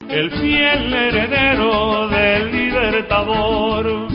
el fiel heredero del Libertador.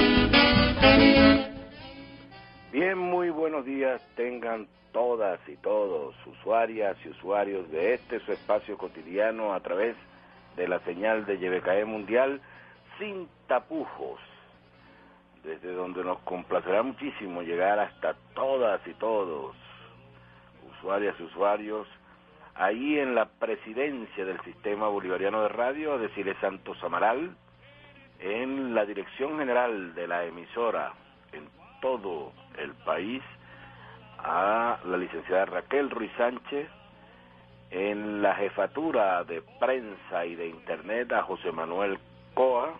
Bien, muy buenos días tengan todas y todos, usuarias y usuarios de su espacio cotidiano a través de la señal de YBKE Mundial, sin tapujos, desde donde nos complacerá muchísimo llegar hasta todas y todos, usuarias y usuarios, ahí en la presidencia del Sistema Bolivariano de Radio, de Cile Santos Amaral, en la dirección general de la emisora en todo el país, a la licenciada Raquel Ruiz Sánchez, en la jefatura de prensa y de internet a José Manuel Coa,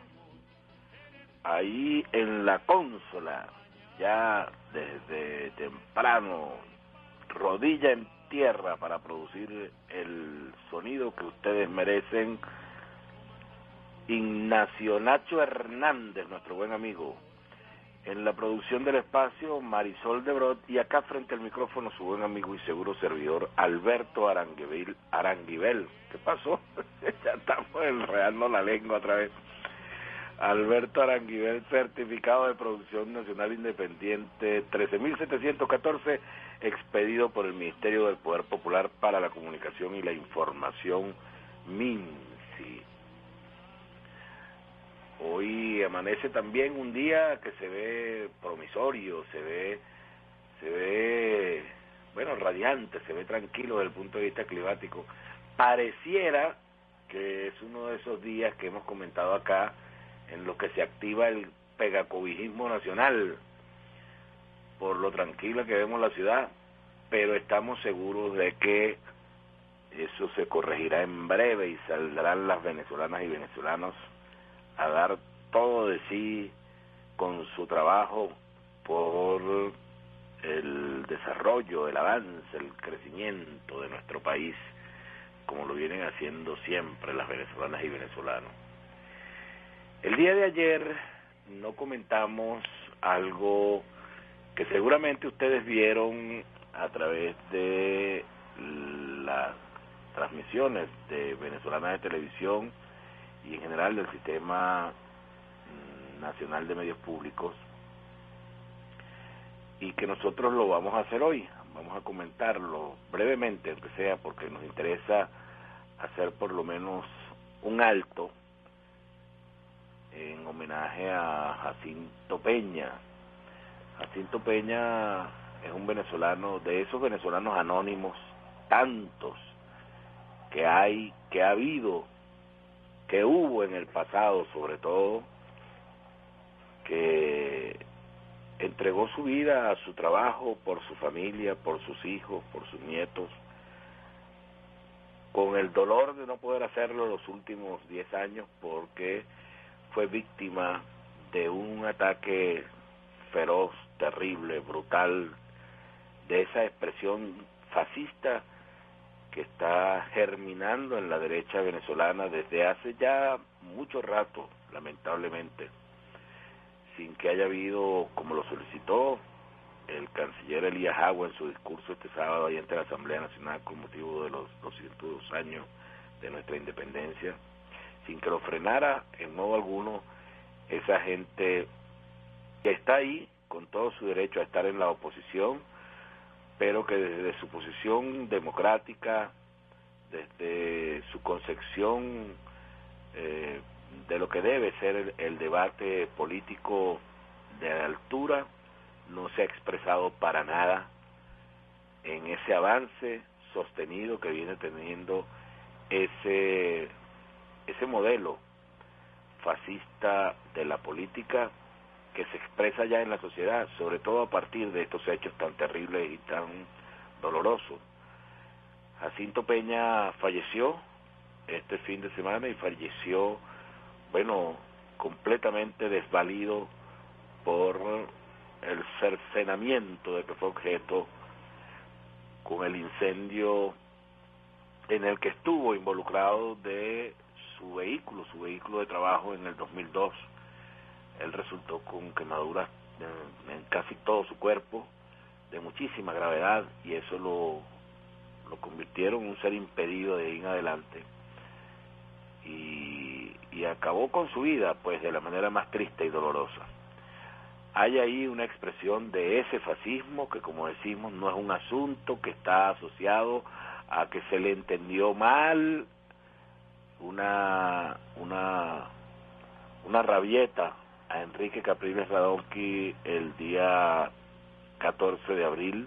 ahí en la consola, ya desde temprano, rodilla en tierra para producir el sonido que ustedes merecen, Ignacio Nacho Hernández, nuestro buen amigo. En la producción del espacio, Marisol de Brot, y acá frente al micrófono su buen amigo y seguro servidor, Alberto Aranguibel. ¿Qué pasó? Ya estamos enredando la lengua otra vez. Alberto Aranguibel, certificado de producción nacional independiente 13.714, expedido por el Ministerio del Poder Popular para la Comunicación y la Información, MINSI. Hoy amanece también un día que se ve promisorio, se ve, bueno, radiante, se ve tranquilo desde el punto de vista climático. Pareciera que es uno de esos días que hemos comentado acá, en los que se activa el pegacobijismo nacional, por lo tranquila que vemos la ciudad, pero estamos seguros de que eso se corregirá en breve y saldrán las venezolanas y venezolanos a dar todo de sí con su trabajo por el desarrollo, el avance, el crecimiento de nuestro país, como lo vienen haciendo siempre las venezolanas y venezolanos. El día de ayer no comentamos algo que seguramente ustedes vieron a través de las transmisiones de Venezolana de Televisión y en general del Sistema Nacional de Medios Públicos, y que nosotros lo vamos a hacer hoy. Vamos a comentarlo brevemente, aunque sea, porque nos interesa hacer por lo menos un alto en homenaje a Jacinto Peña. Jacinto Peña es un venezolano, de esos venezolanos anónimos, tantos que hay, que ha habido, que hubo en el pasado sobre todo, que entregó su vida a su trabajo, por su familia, por sus hijos, por sus nietos, con el dolor de no poder hacerlo los últimos 10 años porque fue víctima de un ataque feroz, terrible, brutal, de esa expresión fascista que está germinando en la derecha venezolana desde hace ya mucho rato, lamentablemente, sin que haya habido, como lo solicitó el canciller Elías Agua en su discurso este sábado ahí ante la Asamblea Nacional con motivo de los 202 años de nuestra independencia, sin que lo frenara en modo alguno esa gente que está ahí con todo su derecho a estar en la oposición, pero que desde su posición democrática, desde su concepción de lo que debe ser el debate político de altura, no se ha expresado para nada en ese avance sostenido que viene teniendo ese modelo fascista de la política que se expresa ya en la sociedad, sobre todo a partir de estos hechos tan terribles y tan dolorosos. Jacinto Peña falleció este fin de semana y falleció, bueno, completamente desvalido por el cercenamiento de que fue objeto con el incendio en el que estuvo involucrado de su vehículo de trabajo en el 2002. Él resultó con quemaduras en casi todo su cuerpo, de muchísima gravedad, y eso lo convirtieron en un ser impedido de ahí en adelante. Y y acabó con su vida, pues de la manera más triste y dolorosa. Hay ahí una expresión de ese fascismo que, como decimos, no es un asunto que está asociado a que se le entendió mal, una rabieta a Enrique Capriles Radonsky el día 14 de abril,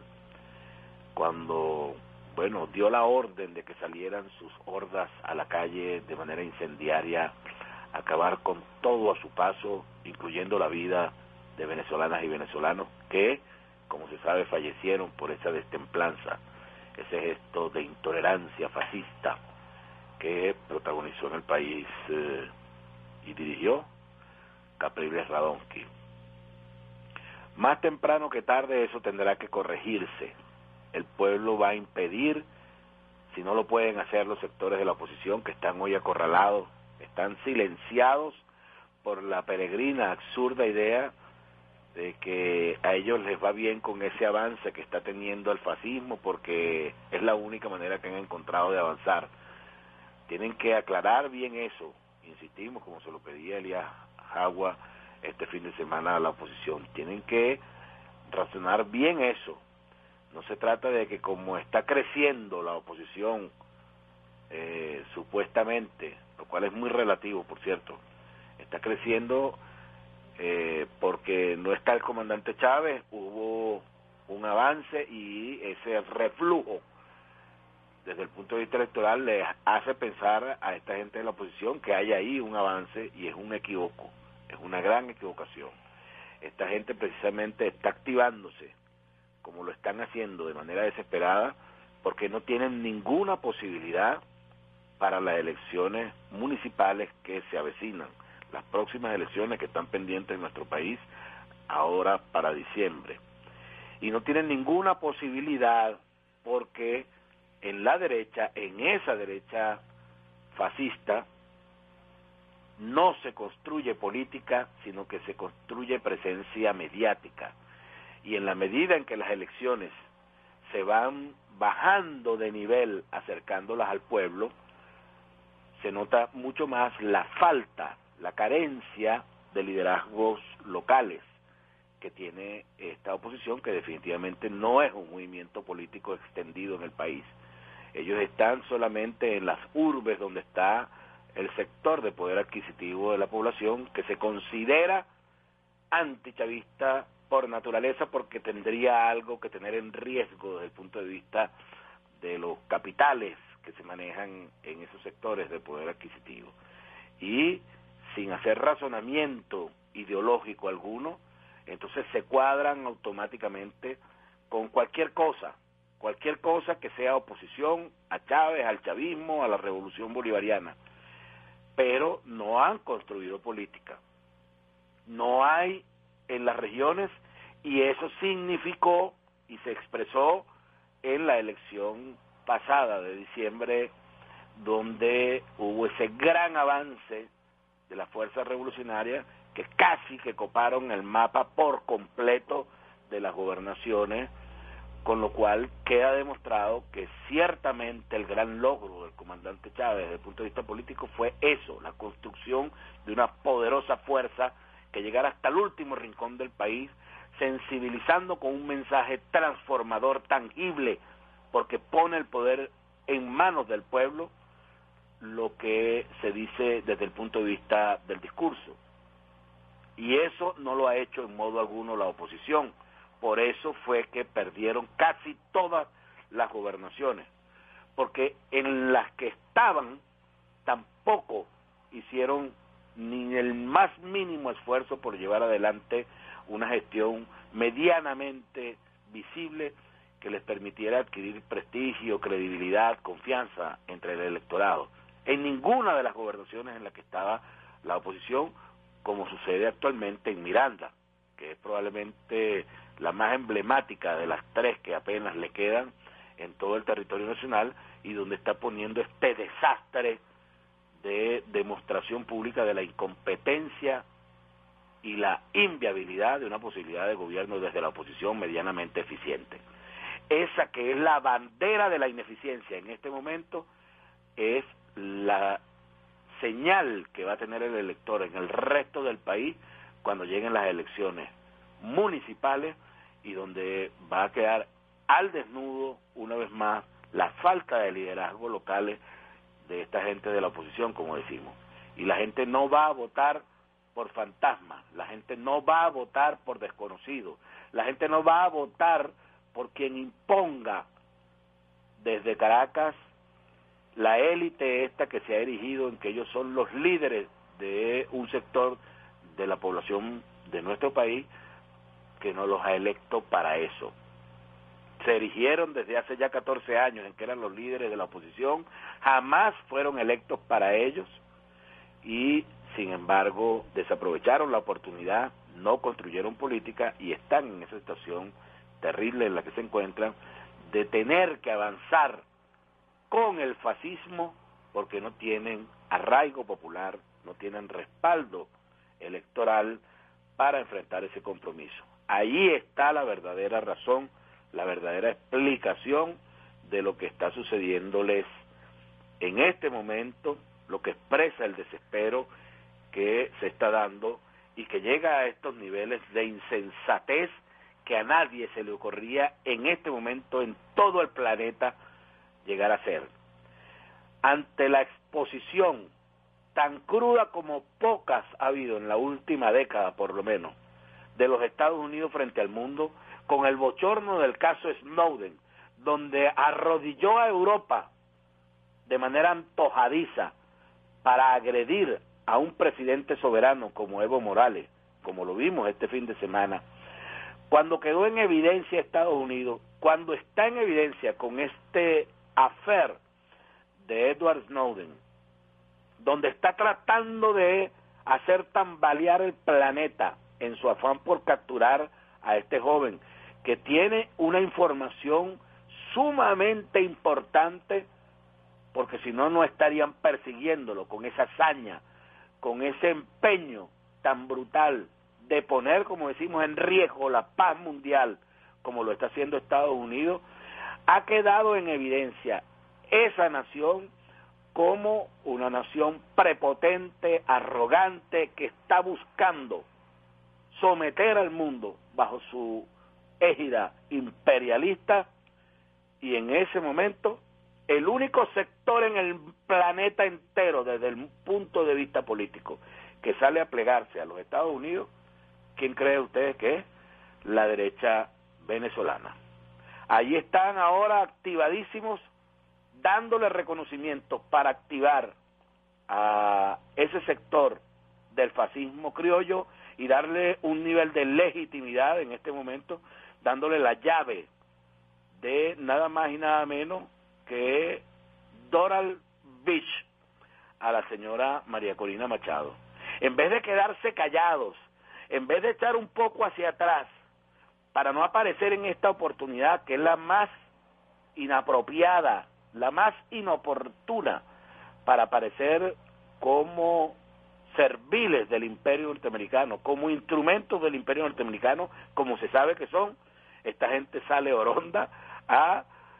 cuando, bueno, dio la orden de que salieran sus hordas a la calle de manera incendiaria, a acabar con todo a su paso, incluyendo la vida de venezolanas y venezolanos que, como se sabe, fallecieron por esa destemplanza, ese gesto de intolerancia fascista que protagonizó en el país y dirigió Capriles Radonsky. Más temprano que tarde eso tendrá que corregirse. El pueblo va a impedir, si no lo pueden hacer los sectores de la oposición que están hoy acorralados, están silenciados por la peregrina, absurda idea de que a ellos les va bien con ese avance que está teniendo el fascismo porque es la única manera que han encontrado de avanzar. Tienen que aclarar bien eso, insistimos, como se lo pedía Elías Jagua este fin de semana a la oposición. Tienen que razonar bien eso. No se trata de que como está creciendo la oposición, supuestamente, lo cual es muy relativo, por cierto, está creciendo porque no está el comandante Chávez, hubo un avance y ese reflujo desde el punto de vista electoral le hace pensar a esta gente de la oposición que hay ahí un avance y es un equívoco, es una gran equivocación. Esta gente precisamente está activándose, como lo están haciendo de manera desesperada, porque no tienen ninguna posibilidad para las elecciones municipales que se avecinan, las próximas elecciones que están pendientes en nuestro país ahora para diciembre. Y no tienen ninguna posibilidad porque en la derecha, en esa derecha fascista, no se construye política, sino que se construye presencia mediática. Y en la medida en que las elecciones se van bajando de nivel, acercándolas al pueblo, se nota mucho más la falta, la carencia de liderazgos locales que tiene esta oposición, que definitivamente no es un movimiento político extendido en el país. Ellos están solamente en las urbes donde está el sector de poder adquisitivo de la población que se considera antichavista por naturaleza porque tendría algo que tener en riesgo desde el punto de vista de los capitales que se manejan en esos sectores de poder adquisitivo. Y sin hacer razonamiento ideológico alguno, entonces se cuadran automáticamente con cualquier cosa que sea oposición a Chávez, al chavismo, a la revolución bolivariana, pero no han construido política, no hay en las regiones, y eso significó y se expresó en la elección pasada de diciembre, donde hubo ese gran avance de las fuerzas revolucionarias que casi que coparon el mapa por completo de las gobernaciones, con lo cual queda demostrado que ciertamente el gran logro del comandante Chávez desde el punto de vista político fue eso, la construcción de una poderosa fuerza que llegara hasta el último rincón del país, sensibilizando con un mensaje transformador tangible, porque pone el poder en manos del pueblo, lo que se dice desde el punto de vista del discurso. Y eso no lo ha hecho en modo alguno la oposición. Por eso fue que perdieron casi todas las gobernaciones, porque en las que estaban tampoco hicieron ni el más mínimo esfuerzo por llevar adelante una gestión medianamente visible que les permitiera adquirir prestigio, credibilidad, confianza entre el electorado. En ninguna de las gobernaciones en las que estaba la oposición, como sucede actualmente en Miranda, que es probablemente la más emblemática de las tres que apenas le quedan en todo el territorio nacional y donde está poniendo este desastre de demostración pública de la incompetencia y la inviabilidad de una posibilidad de gobierno desde la oposición medianamente eficiente. Esa que es la bandera de la ineficiencia en este momento es la señal que va a tener el elector en el resto del país cuando lleguen las elecciones municipales y donde va a quedar al desnudo una vez más la falta de liderazgo locales de esta gente de la oposición, como decimos. Y la gente no va a votar por fantasmas, la gente no va a votar por desconocidos, la gente no va a votar por quien imponga desde Caracas la élite esta que se ha erigido en que ellos son los líderes de un sector de la población de nuestro país que no los ha electo para eso. Se erigieron desde hace ya 14 años en que eran los líderes de la oposición, jamás fueron electos para ellos y sin embargo desaprovecharon la oportunidad, no construyeron política y están en esa situación terrible en la que se encuentran de tener que avanzar con el fascismo porque no tienen arraigo popular, no tienen respaldo electoral para enfrentar ese compromiso. Ahí está la verdadera razón, la verdadera explicación de lo que está sucediéndoles en este momento, lo que expresa el desespero que se está dando y que llega a estos niveles de insensatez que a nadie se le ocurría en este momento en todo el planeta llegar a ser. Ante la exposición tan cruda como pocas ha habido en la última década, por lo menos, de los Estados Unidos frente al mundo, con el bochorno del caso Snowden, donde arrodilló a Europa de manera antojadiza para agredir a un presidente soberano como Evo Morales, como lo vimos este fin de semana, cuando quedó en evidencia Estados Unidos, cuando está en evidencia con este affair de Edward Snowden, donde está tratando de hacer tambalear el planeta en su afán por capturar a este joven, que tiene una información sumamente importante, porque si no, no estarían persiguiéndolo con esa hazaña, con ese empeño tan brutal de poner, como decimos, en riesgo la paz mundial, como lo está haciendo Estados Unidos. Ha quedado en evidencia esa nación como una nación prepotente, arrogante, que está buscando someter al mundo bajo su égida imperialista, y en ese momento el único sector en el planeta entero desde el punto de vista político que sale a plegarse a los Estados Unidos, ¿quién cree ustedes que es? La derecha venezolana. Allí están ahora activadísimos, dándole reconocimiento para activar a ese sector del fascismo criollo y darle un nivel de legitimidad en este momento, dándole la llave de nada más y nada menos que Doral Beach a la señora María Corina Machado. En vez de quedarse callados, en vez de echar un poco hacia atrás para no aparecer en esta oportunidad que es la más inapropiada, la más inoportuna para aparecer como serviles del imperio norteamericano, como instrumentos del imperio norteamericano, como se sabe que son, esta gente sale oronda a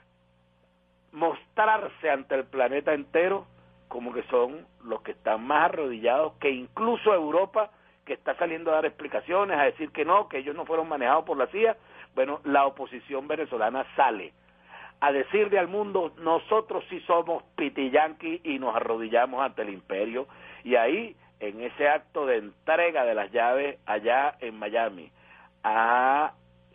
mostrarse ante el planeta entero como que son los que están más arrodillados que incluso Europa, que está saliendo a dar explicaciones, a decir que no, que ellos no fueron manejados por la CIA. Bueno, la oposición venezolana sale a decirle al mundo, nosotros sí somos pitiyanqui y nos arrodillamos ante el imperio. Y ahí, en ese acto de entrega de las llaves allá en Miami, a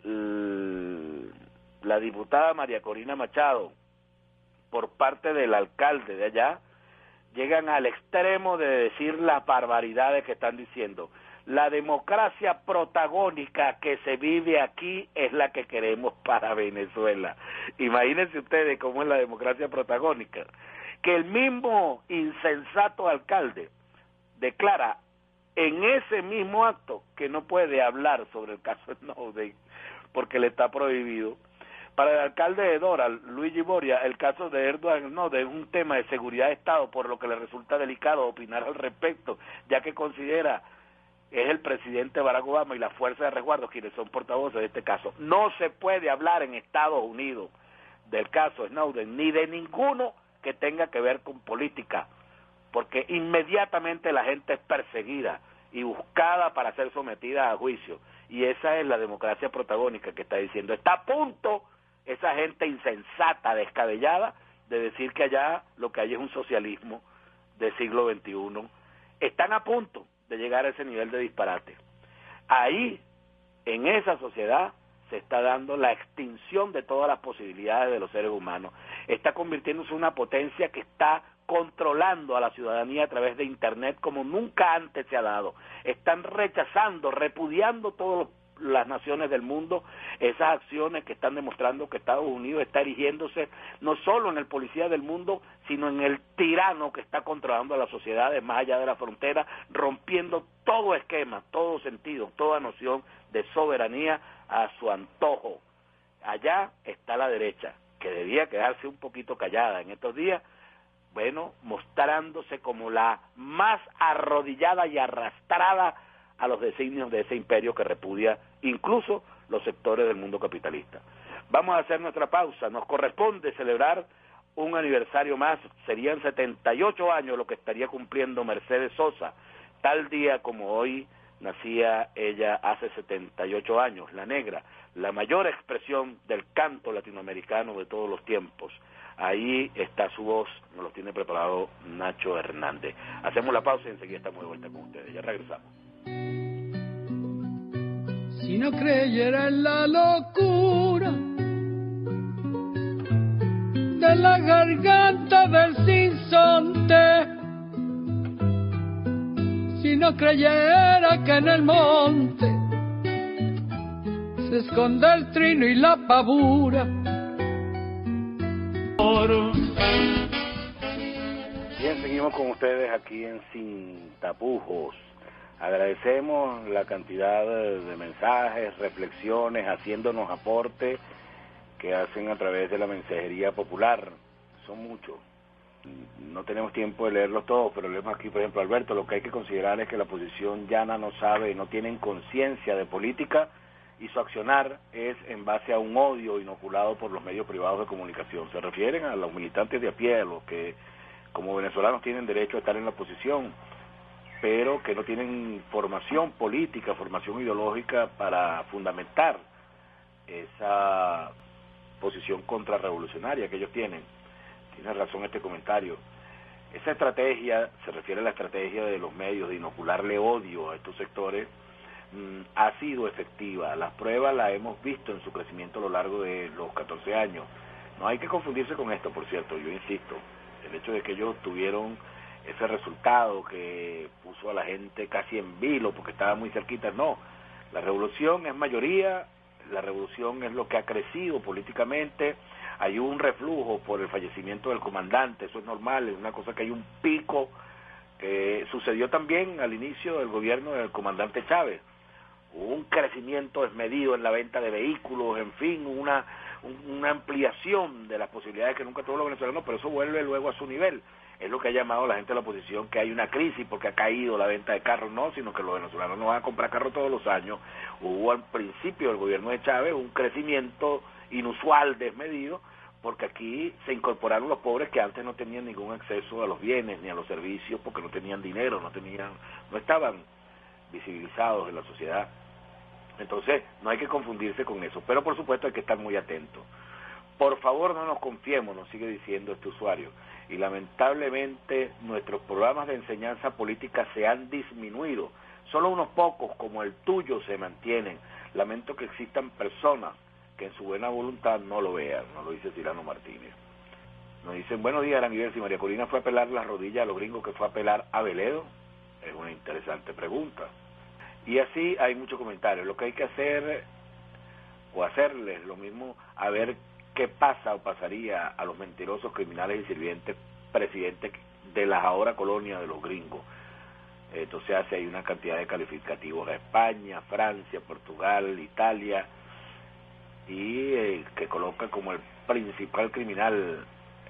la diputada María Corina Machado, por parte del alcalde de allá, llegan al extremo de decir las barbaridades que están diciendo. La democracia protagónica que se vive aquí es la que queremos para Venezuela. Imagínense ustedes cómo es la democracia protagónica. Que el mismo insensato alcalde declara en ese mismo acto que no puede hablar sobre el caso Snowden porque le está prohibido. Para el alcalde de Doral, Luigi Boria, el caso de Edward Snowden es un tema de seguridad de Estado, por lo que le resulta delicado opinar al respecto, ya que considera es el presidente Barack Obama y la fuerza de resguardo quienes son portavoces de este caso. No se puede hablar en Estados Unidos del caso Snowden, ni de ninguno que tenga que ver con política, porque inmediatamente la gente es perseguida y buscada para ser sometida a juicio, y esa es la democracia protagónica que está diciendo. Está a punto esa gente insensata, descabellada, de decir que allá lo que hay es un socialismo del siglo XXI. Están a punto de llegar a ese nivel de disparate. Ahí, en esa sociedad, se está dando la extinción de todas las posibilidades de los seres humanos. Está convirtiéndose en una potencia que está controlando a la ciudadanía a través de Internet como nunca antes se ha dado. Están rechazando, repudiando todas las naciones del mundo esas acciones que están demostrando que Estados Unidos está erigiéndose no solo en el policía del mundo, sino en el tirano que está controlando a las sociedades más allá de la frontera, rompiendo todo esquema, todo sentido, toda noción de soberanía a su antojo. Allá está la derecha, que debía quedarse un poquito callada en estos días, bueno, mostrándose como la más arrodillada y arrastrada a los designios de ese imperio que repudia incluso los sectores del mundo capitalista. Vamos a hacer nuestra pausa. Nos corresponde celebrar un aniversario más. Serían 78 años lo que estaría cumpliendo Mercedes Sosa. Tal día como hoy nacía ella hace 78 años, la negra, la mayor expresión del canto latinoamericano de todos los tiempos. Ahí está su voz, nos lo tiene preparado Nacho Hernández. Hacemos la pausa y enseguida estamos de vuelta con ustedes. Ya regresamos. Si no creyera en la locura de la garganta del sinsonte, si no creyera que en el monte se esconde el trino y la pavura. Bien, seguimos con ustedes aquí en Sin Tapujos. Agradecemos la cantidad de mensajes, reflexiones, haciéndonos aporte que hacen a través de la mensajería popular. Son muchos. No tenemos tiempo de leerlos todos, pero leemos aquí, por ejemplo, Alberto, lo que hay que considerar es que la oposición llana no sabe, no tienen conciencia de política y su accionar es en base a un odio inoculado por los medios privados de comunicación. Se refieren a los militantes de a pie, a los que como venezolanos tienen derecho a estar en la oposición, pero que no tienen formación política, formación ideológica para fundamentar esa posición contrarrevolucionaria que ellos tienen. Tiene razón este comentario. Esa estrategia, se refiere a la estrategia de los medios de inocularle odio a estos sectores, ha sido efectiva. Las pruebas las hemos visto en su crecimiento a lo largo de los 14 años. No hay que confundirse con esto, por cierto, yo insisto. El hecho de que ellos tuvieron ese resultado que puso a la gente casi en vilo porque estaba muy cerquita, no. La revolución es mayoría, la revolución es lo que ha crecido políticamente. Hay un reflujo por el fallecimiento del comandante, eso es normal, es una cosa que hay un pico. Sucedió también al inicio del gobierno del comandante Chávez. Hubo un crecimiento desmedido en la venta de vehículos, en fin, una ampliación de las posibilidades que nunca tuvo los venezolanos, pero eso vuelve luego a su nivel. Es lo que ha llamado a la gente de la oposición que hay una crisis porque ha caído la venta de carros, no, sino que los venezolanos no van a comprar carros todos los años. Hubo al principio del gobierno de Chávez un crecimiento inusual, desmedido, porque aquí se incorporaron los pobres que antes no tenían ningún acceso a los bienes ni a los servicios porque no tenían dinero, no estaban visibilizados en la sociedad. Entonces no hay que confundirse con eso, pero por supuesto hay que estar muy atentos. Por favor no nos confiemos, nos sigue diciendo este usuario, y lamentablemente nuestros programas de enseñanza política se han disminuido, solo unos pocos como el tuyo se mantienen. Lamento que existan personas que en su buena voluntad no lo vean, nos lo dice Tirano Martínez. Nos dicen, buenos días, Aranguiver, si María Corina fue a pelar las rodillas a los gringos que fue a pelar a Veledo, es una interesante pregunta. Y así hay muchos comentarios. Lo que hay que hacer o hacerles lo mismo, a ver qué pasa o pasaría a los mentirosos, criminales y sirvientes presidentes de las ahora colonias de los gringos. Entonces hace hay una cantidad de calificativos a España, Francia, Portugal, Italia, y que coloca como el principal criminal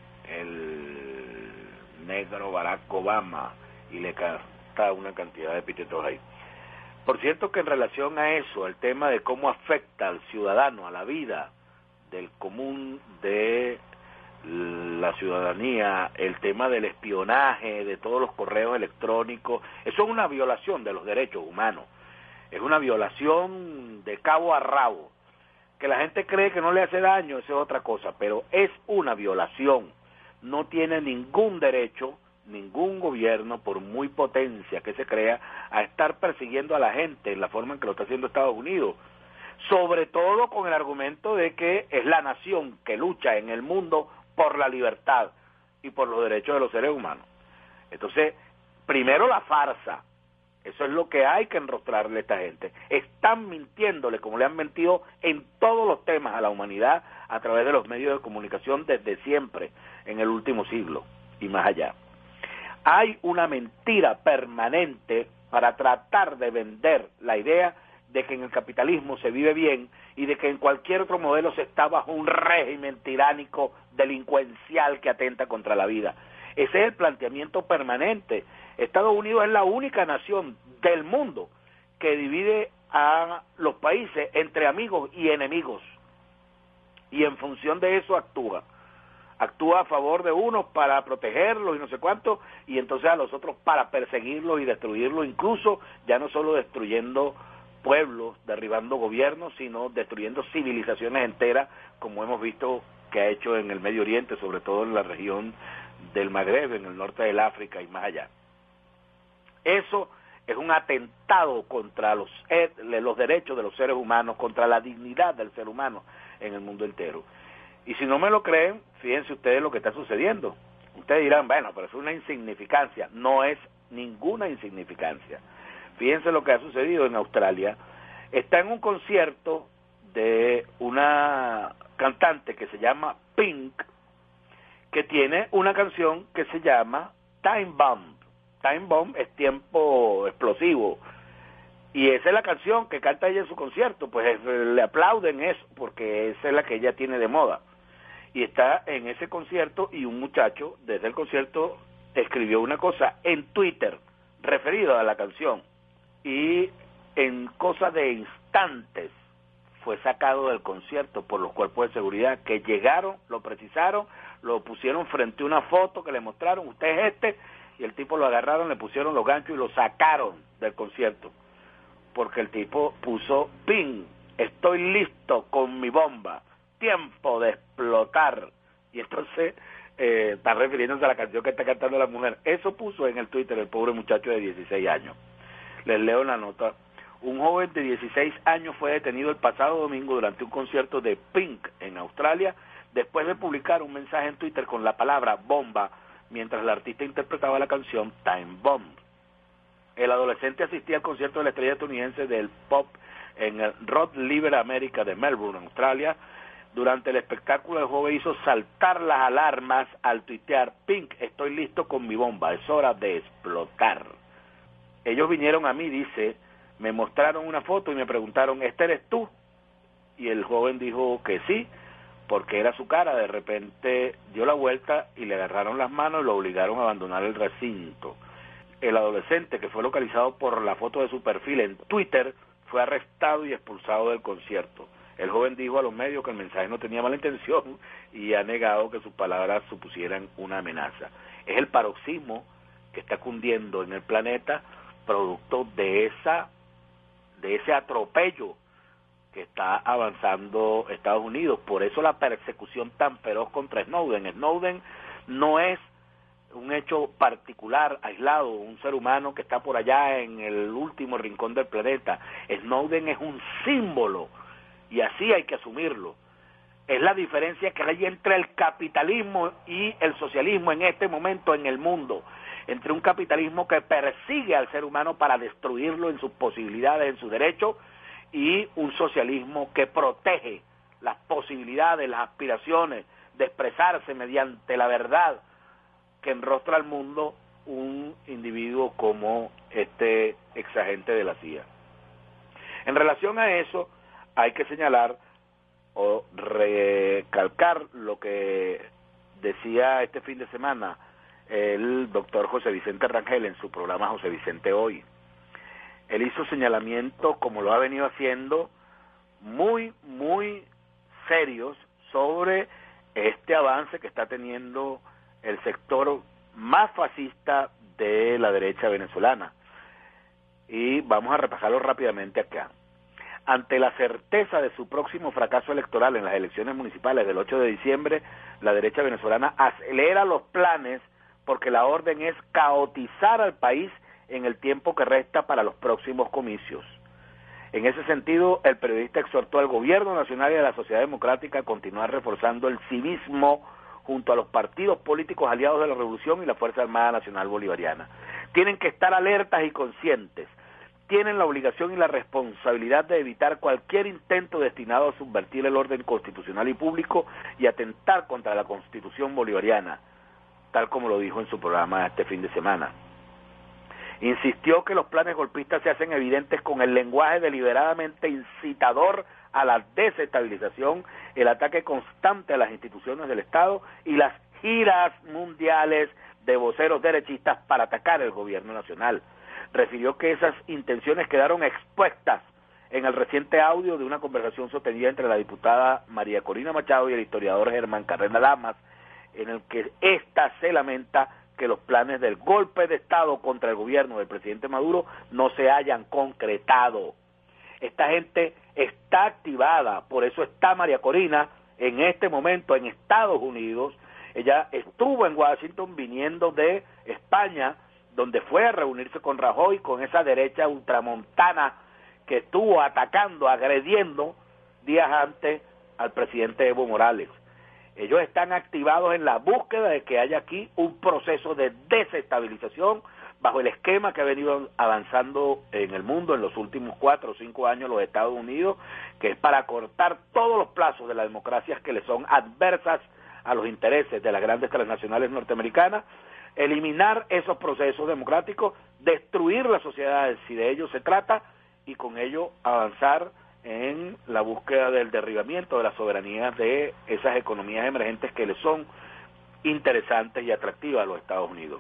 el negro Barack Obama, y le canta una cantidad de epítetos ahí. Por cierto que en relación a eso, el tema de cómo afecta al ciudadano, a la vida del común de la ciudadanía, el tema del espionaje, de todos los correos electrónicos, eso es una violación de los derechos humanos, es una violación de cabo a rabo. Que la gente cree que no le hace daño, eso es otra cosa, pero es una violación. No tiene ningún derecho, ningún gobierno, por muy potencia que se crea, a estar persiguiendo a la gente en la forma en que lo está haciendo Estados Unidos, sobre todo con el argumento de que es la nación que lucha en el mundo por la libertad y por los derechos de los seres humanos. Entonces, primero la farsa, eso es lo que hay que enrostrarle a esta gente. Están mintiéndole como le han mentido en todos los temas a la humanidad a través de los medios de comunicación desde siempre, en el último siglo y más allá. Hay una mentira permanente para tratar de vender la idea de que en el capitalismo se vive bien y de que en cualquier otro modelo se está bajo un régimen tiránico, delincuencial que atenta contra la vida. Ese es el planteamiento permanente. Estados Unidos es la única nación del mundo que divide a los países entre amigos y enemigos, y en función de eso actúa a favor de unos para protegerlos y no sé cuánto, y entonces a los otros para perseguirlos y destruirlos, incluso ya no solo destruyendo pueblos, derribando gobiernos, sino destruyendo civilizaciones enteras, como hemos visto que ha hecho en el Medio Oriente, sobre todo en la región del Magreb, en el norte del África y más allá. Eso es un atentado contra los derechos de los seres humanos, contra la dignidad del ser humano en el mundo entero. Y si no me lo creen, fíjense ustedes lo que está sucediendo. Ustedes dirán, bueno, pero es una insignificancia. No es ninguna insignificancia. Fíjense lo que ha sucedido en Australia. Está en un concierto de una cantante que se llama Pink, que tiene una canción que se llama Time Bomb. Time Bomb es tiempo explosivo, y esa es la canción que canta ella en su concierto. Pues le aplauden eso, porque esa es la que ella tiene de moda, y está en ese concierto, y un muchacho desde el concierto escribió una cosa en Twitter referido a la canción, y en cosa de instantes fue sacado del concierto por los cuerpos de seguridad, que llegaron, lo precisaron, lo pusieron frente a una foto que le mostraron, usted es este, y el tipo lo agarraron, le pusieron los ganchos y lo sacaron del concierto, porque el tipo puso ping, estoy listo con mi bomba, tiempo de explotar, y entonces está refiriéndose a la canción que está cantando la mujer. Eso puso en el Twitter el pobre muchacho de 16 años. Les leo la nota. Un joven de 16 años fue detenido el pasado domingo durante un concierto de Pink en Australia, después de publicar un mensaje en Twitter con la palabra bomba, mientras el artista interpretaba la canción Time Bomb. El adolescente asistía al concierto de la estrella estadounidense del pop en el Rod Laver America de Melbourne, Australia. Durante el espectáculo, el joven hizo saltar las alarmas al tuitear: Pink, estoy listo con mi bomba, es hora de explotar. Ellos vinieron a mí, dice, me mostraron una foto y me preguntaron, ¿este eres tú? Y el joven dijo que sí, porque era su cara. De repente dio la vuelta y le agarraron las manos y lo obligaron a abandonar el recinto. El adolescente, que fue localizado por la foto de su perfil en Twitter, fue arrestado y expulsado del concierto. El joven dijo a los medios que el mensaje no tenía mala intención y ha negado que sus palabras supusieran una amenaza. Es el paroxismo que está cundiendo en el planeta, producto de ese atropello que está avanzando Estados Unidos. Por eso la persecución tan feroz contra Snowden. Snowden no es un hecho particular, aislado, un ser humano que está por allá en el último rincón del planeta. Snowden es un símbolo, y así hay que asumirlo. Es la diferencia que hay entre el capitalismo y el socialismo en este momento en el mundo, entre un capitalismo que persigue al ser humano para destruirlo en sus posibilidades, en sus derechos, y un socialismo que protege las posibilidades, las aspiraciones de expresarse mediante la verdad que enrostra al mundo un individuo como este exagente de la CIA. En relación a eso, hay que señalar o recalcar lo que decía este fin de semana el doctor José Vicente Rangel en su programa José Vicente Hoy. Él hizo señalamientos, como lo ha venido haciendo, muy, muy serios sobre este avance que está teniendo el sector más fascista de la derecha venezolana. Y vamos a repasarlo rápidamente acá. Ante la certeza de su próximo fracaso electoral en las elecciones municipales del 8 de diciembre, la derecha venezolana acelera los planes porque la orden es caotizar al país en el tiempo que resta para los próximos comicios. En ese sentido, el periodista exhortó al gobierno nacional y a la sociedad democrática a continuar reforzando el civismo junto a los partidos políticos aliados de la Revolución y la Fuerza Armada Nacional Bolivariana. Tienen que estar alertas y conscientes. Tienen la obligación y la responsabilidad de evitar cualquier intento destinado a subvertir el orden constitucional y público y atentar contra la Constitución bolivariana, tal como lo dijo en su programa este fin de semana. Insistió que los planes golpistas se hacen evidentes con el lenguaje deliberadamente incitador a la desestabilización, el ataque constante a las instituciones del Estado y las giras mundiales de voceros derechistas para atacar el gobierno nacional. Refirió que esas intenciones quedaron expuestas en el reciente audio de una conversación sostenida entre la diputada María Corina Machado y el historiador Germán Carrera Lamas, en el que ésta se lamenta que los planes del golpe de Estado contra el gobierno del presidente Maduro no se hayan concretado. Esta gente está activada, por eso está María Corina en este momento en Estados Unidos. Ella estuvo en Washington viniendo de España, donde fue a reunirse con Rajoy, con esa derecha ultramontana que estuvo atacando, agrediendo días antes al presidente Evo Morales. Ellos están activados en la búsqueda de que haya aquí un proceso de desestabilización bajo el esquema que ha venido avanzando en el mundo en los últimos 4 o 5 años los Estados Unidos, que es para cortar todos los plazos de las democracias que le son adversas a los intereses de las grandes transnacionales norteamericanas, eliminar esos procesos democráticos, destruir las sociedades si de ello se trata, y con ello avanzar en la búsqueda del derribamiento de la soberanía de esas economías emergentes que le son interesantes y atractivas a los Estados Unidos.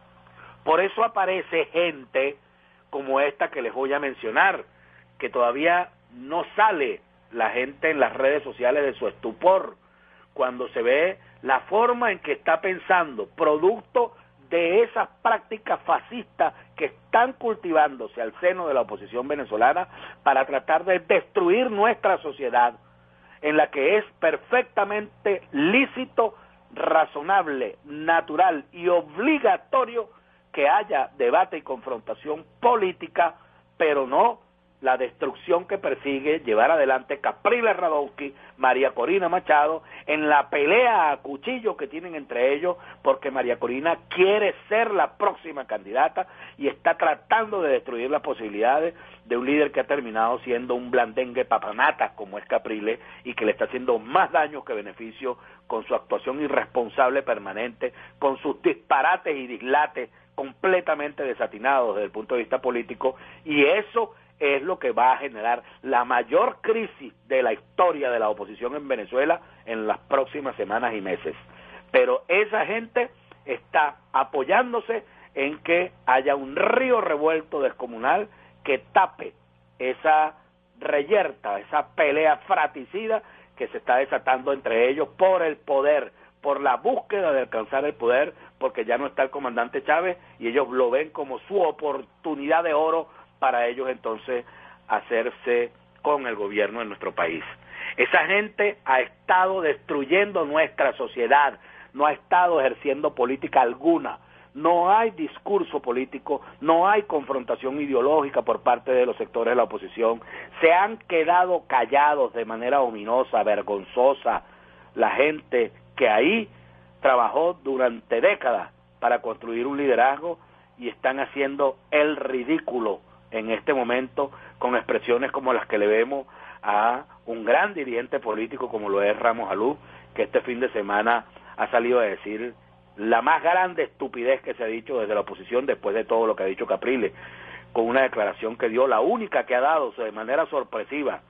Por eso aparece gente como esta que les voy a mencionar, que todavía no sale la gente en las redes sociales de su estupor, cuando se ve la forma en que está pensando, producto de esas prácticas fascistas que están cultivándose al seno de la oposición venezolana para tratar de destruir nuestra sociedad, en la que es perfectamente lícito, razonable, natural y obligatorio que haya debate y confrontación política, pero no la destrucción que persigue llevar adelante Capriles Radowski, María Corina Machado, en la pelea a cuchillo que tienen entre ellos, porque María Corina quiere ser la próxima candidata y está tratando de destruir las posibilidades de un líder que ha terminado siendo un blandengue papanata como es Capriles y que le está haciendo más daño que beneficio con su actuación irresponsable permanente, con sus disparates y dislates completamente desatinados desde el punto de vista político, y eso es lo que va a generar la mayor crisis de la historia de la oposición en Venezuela en las próximas semanas y meses. Pero esa gente está apoyándose en que haya un río revuelto descomunal que tape esa reyerta, esa pelea fratricida que se está desatando entre ellos por el poder, por la búsqueda de alcanzar el poder, porque ya no está el comandante Chávez y ellos lo ven como su oportunidad de oro para ellos entonces hacerse con el gobierno de nuestro país. Esa gente ha estado destruyendo nuestra sociedad, no ha estado ejerciendo política alguna, no hay discurso político, no hay confrontación ideológica por parte de los sectores de la oposición, se han quedado callados de manera ominosa, vergonzosa, la gente que ahí trabajó durante décadas para construir un liderazgo y están haciendo el ridículo en este momento con expresiones como las que le vemos a un gran dirigente político como lo es Ramos Alú, que este fin de semana ha salido a decir la más grande estupidez que se ha dicho desde la oposición después de todo lo que ha dicho Capriles, con una declaración que dio, la única que ha dado de manera sorpresiva,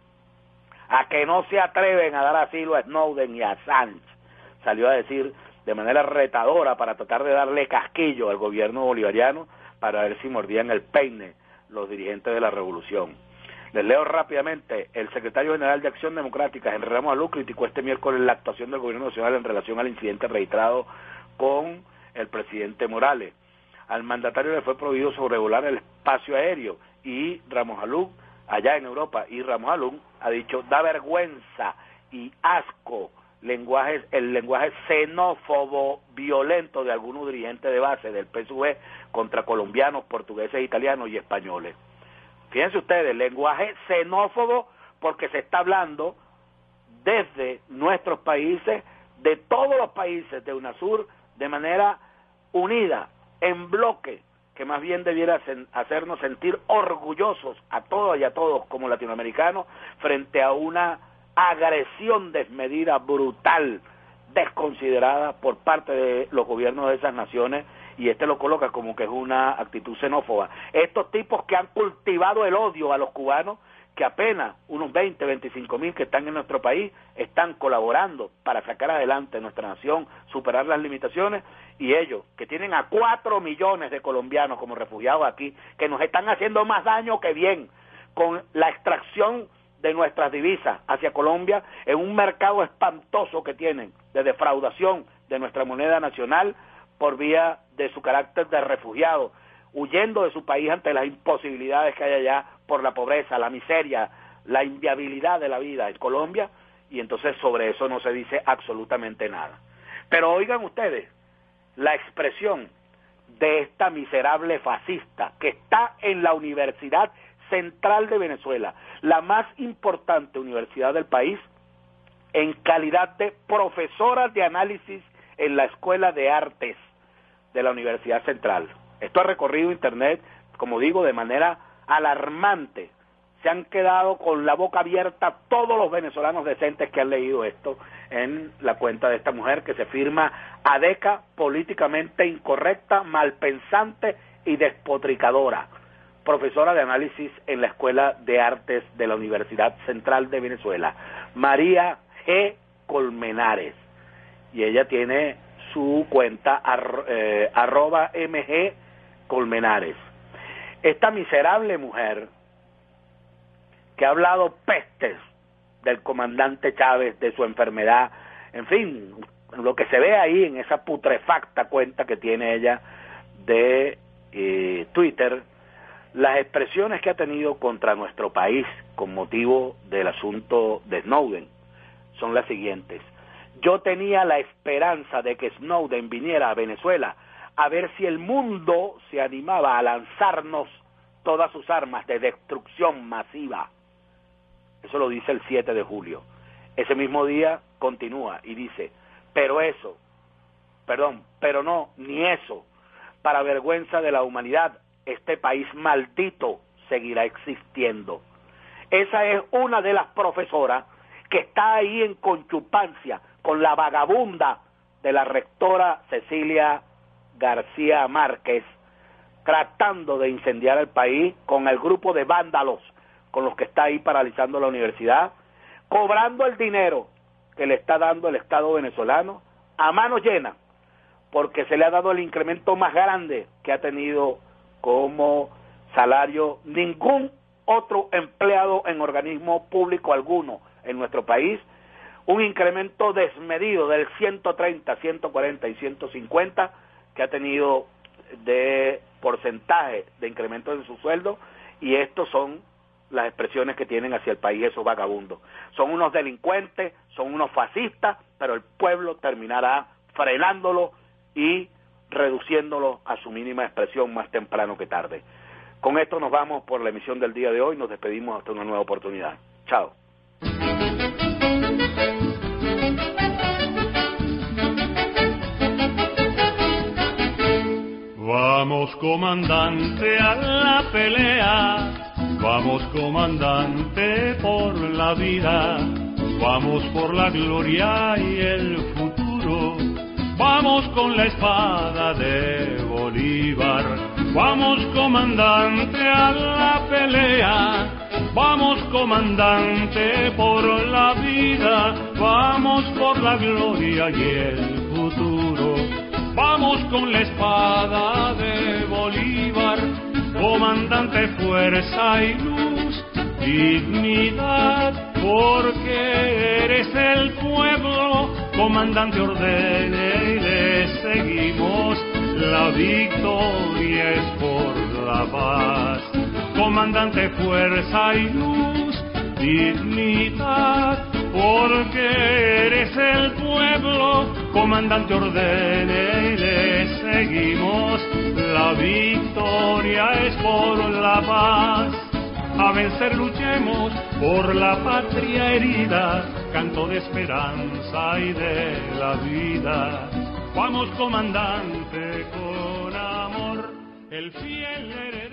a que no se atreven a dar asilo a Snowden y a Assange. Salió a decir de manera retadora para tratar de darle casquillo al gobierno bolivariano para ver si mordían el peine los dirigentes de la revolución. Les leo rápidamente. El secretario general de Acción Democrática, Henry Ramos Alú, criticó este miércoles la actuación del gobierno nacional en relación al incidente registrado con el presidente Morales. Al mandatario le fue prohibido sobrevolar el espacio aéreo y Ramos Alú, allá en Europa, y Ramos Alú ha dicho, da vergüenza y asco el lenguaje xenófobo, violento de algunos dirigentes de base del PSUV contra colombianos, portugueses, italianos y españoles. Fíjense ustedes, lenguaje xenófobo porque se está hablando desde nuestros países, de todos los países de UNASUR, de manera unida, en bloque, que más bien debiera hacernos sentir orgullosos a todas y a todos como latinoamericanos frente a una agresión desmedida, brutal, desconsiderada por parte de los gobiernos de esas naciones, y lo coloca como que es una actitud xenófoba. Estos tipos que han cultivado el odio a los cubanos, que apenas unos 20, 25 mil que están en nuestro país, están colaborando para sacar adelante nuestra nación, superar las limitaciones, y ellos, que tienen a 4 millones de colombianos como refugiados aquí, que nos están haciendo más daño que bien, con la extracción de nuestras divisas hacia Colombia, en un mercado espantoso que tienen de defraudación de nuestra moneda nacional por vía de su carácter de refugiado, huyendo de su país ante las imposibilidades que hay allá por la pobreza, la miseria, la inviabilidad de la vida en Colombia, y entonces sobre eso no se dice absolutamente nada. Pero oigan ustedes, la expresión de esta miserable fascista que está en la Universidad Central de Venezuela, la más importante universidad del país, en calidad de profesora de análisis en la Escuela de Artes de la Universidad Central. Esto ha recorrido internet, como digo, de manera alarmante. Se han quedado con la boca abierta todos los venezolanos decentes que han leído esto en la cuenta de esta mujer que se firma ADECA, políticamente incorrecta, malpensante y despotricadora. Profesora de análisis en la Escuela de Artes de la Universidad Central de Venezuela, María G. Colmenares. Y ella tiene su cuenta @MG Colmenares. Esta miserable mujer que ha hablado pestes del comandante Chávez, de su enfermedad, en fin, lo que se ve ahí en esa putrefacta cuenta que tiene ella de Twitter, las expresiones que ha tenido contra nuestro país con motivo del asunto de Snowden son las siguientes. Yo tenía la esperanza de que Snowden viniera a Venezuela a ver si el mundo se animaba a lanzarnos todas sus armas de destrucción masiva. Eso lo dice el 7 de julio. Ese mismo día continúa y dice, pero no, ni eso, para vergüenza de la humanidad, este país maldito seguirá existiendo. Esa es una de las profesoras que está ahí en conchupancia con la vagabunda de la rectora Cecilia García Márquez, tratando de incendiar el país con el grupo de vándalos con los que está ahí paralizando la universidad, cobrando el dinero que le está dando el Estado venezolano a mano llena, porque se le ha dado el incremento más grande que ha tenido como salario ningún otro empleado en organismo público alguno en nuestro país, un incremento desmedido del 130, 140 y 150 que ha tenido de porcentaje de incremento en su sueldo, y estos son las expresiones que tienen hacia el país esos vagabundos. Son unos delincuentes, son unos fascistas, pero el pueblo terminará frenándolo y reduciéndolo a su mínima expresión más temprano que tarde. Con esto nos vamos por la emisión del día de hoy, nos despedimos hasta una nueva oportunidad. Chao. Vamos, comandante, a la pelea. Vamos, comandante, por la vida. Vamos por la gloria y el futuro. Vamos con la espada de Bolívar. Vamos, comandante, a la pelea. Vamos, comandante, por la vida. Vamos por la gloria y el futuro. Vamos con la espada de Bolívar, comandante, fuerza y luz, dignidad, porque eres el pueblo, comandante ordene y le seguimos, la victoria es por la paz. Comandante, fuerza y luz, dignidad, porque eres el pueblo, comandante ordene y le seguimos, la victoria es por la paz. A vencer luchemos por la patria herida, canto de esperanza y de la vida. Vamos comandante con amor, el fiel eres.